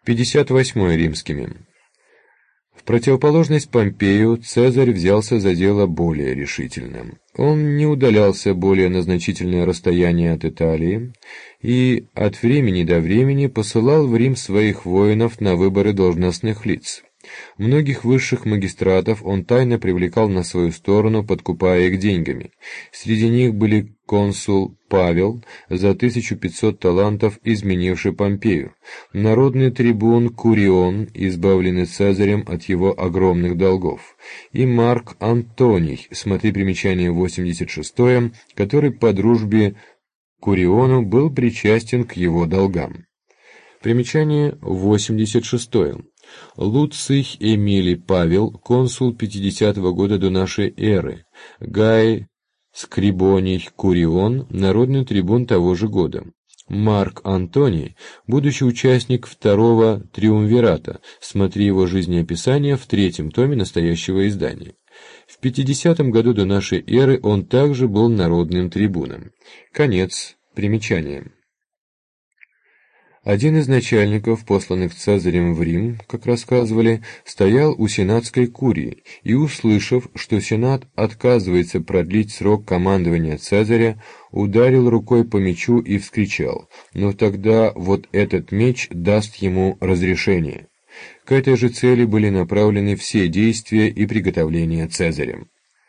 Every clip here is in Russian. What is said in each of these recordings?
58 римскими. В противоположность Помпею, Цезарь взялся за дело более решительно. Он не удалялся более на значительное расстояние от Италии и от времени до времени посылал в Рим своих воинов на выборы должностных лиц. Многих высших магистратов он тайно привлекал на свою сторону, подкупая их деньгами. Среди них были консул Павел, за 1500 талантов изменивший Помпею, народный трибун Курион, избавленный Цезарем от его огромных долгов, и Марк Антоний, смотри примечание 86, который по дружбе Куриону был причастен к его долгам. Примечание 86. Луций Эмилий Павел, консул 50-го года до нашей эры. Гай Скрибоний Курион, народный трибун того же года. Марк Антоний, будущий участник второго триумвирата, смотри его жизнеописание в 3-м томе настоящего издания. В 50-м году до нашей эры он также был народным трибуном. Конец примечания. Один из начальников, посланных Цезарем в Рим, как рассказывали, стоял у сенатской курии и, услышав, что сенат отказывается продлить срок командования Цезаря, ударил рукой по мечу и вскричал: «Но тогда вот этот меч даст ему разрешение». К этой же цели были направлены все действия и приготовления Цезарем.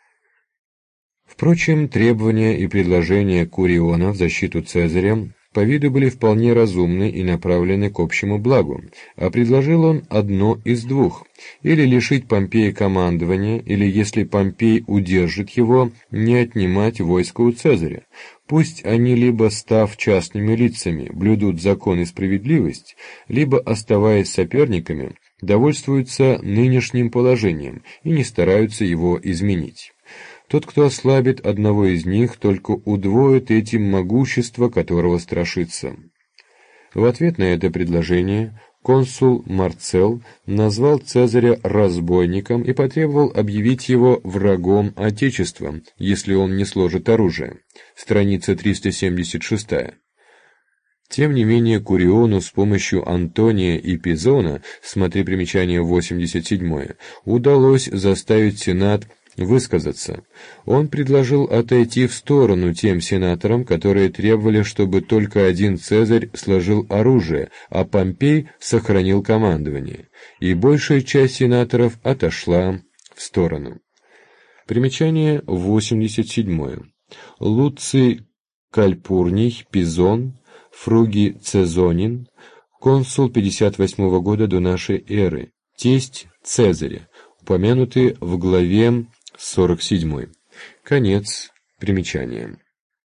Впрочем, требования и предложения Куриона в защиту Цезаря по виду были вполне разумны и направлены к общему благу, а предложил он одно из двух: или лишить Помпея командования, или, если Помпей удержит его, не отнимать войско у Цезаря. Пусть они, либо став частными лицами, блюдут закон и справедливость, либо, оставаясь соперниками, довольствуются нынешним положением и не стараются его изменить. Тот, кто ослабит одного из них, только удвоит этим могущество, которого страшится. В ответ на это предложение консул Марцел назвал Цезаря разбойником и потребовал объявить его врагом Отечества, если он не сложит оружие. Страница 376. Тем не менее, Куриону с помощью Антония и Пизона, смотри примечание 87, удалось заставить Сенат высказаться. Он предложил отойти в сторону тем сенаторам, которые требовали, чтобы только один Цезарь сложил оружие, а Помпей сохранил командование, и большая часть сенаторов отошла в сторону. Примечание 87. Луций Кальпурний Пизон, Фругий Цезонин, консул 58 года до нашей эры, тесть Цезаря, упомянутый в главе 47. Конец примечания.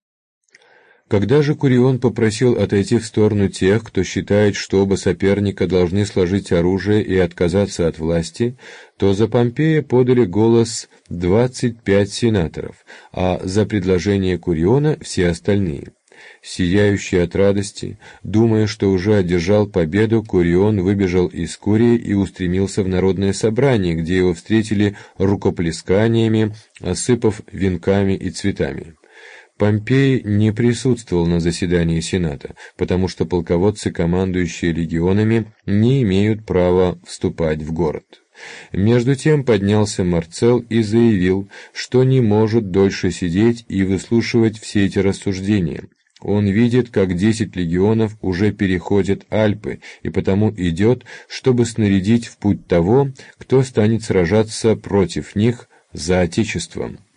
Когда же Курион попросил отойти в сторону тех, кто считает, что оба соперника должны сложить оружие и отказаться от власти, то за Помпея подали голос 25 сенаторов, а за предложение Куриона все остальные. Сияющий от радости, думая, что уже одержал победу, Курион выбежал из Курии и устремился в народное собрание, где его встретили рукоплесканиями, осыпав венками и цветами. Помпей не присутствовал на заседании Сената, потому что полководцы, командующие легионами, не имеют права вступать в город. Между тем поднялся Марцел и заявил, что не может дольше сидеть и выслушивать все эти рассуждения. Он видит, как 10 легионов уже переходят Альпы, и потому идет, чтобы снарядить в путь того, кто станет сражаться против них за Отечеством.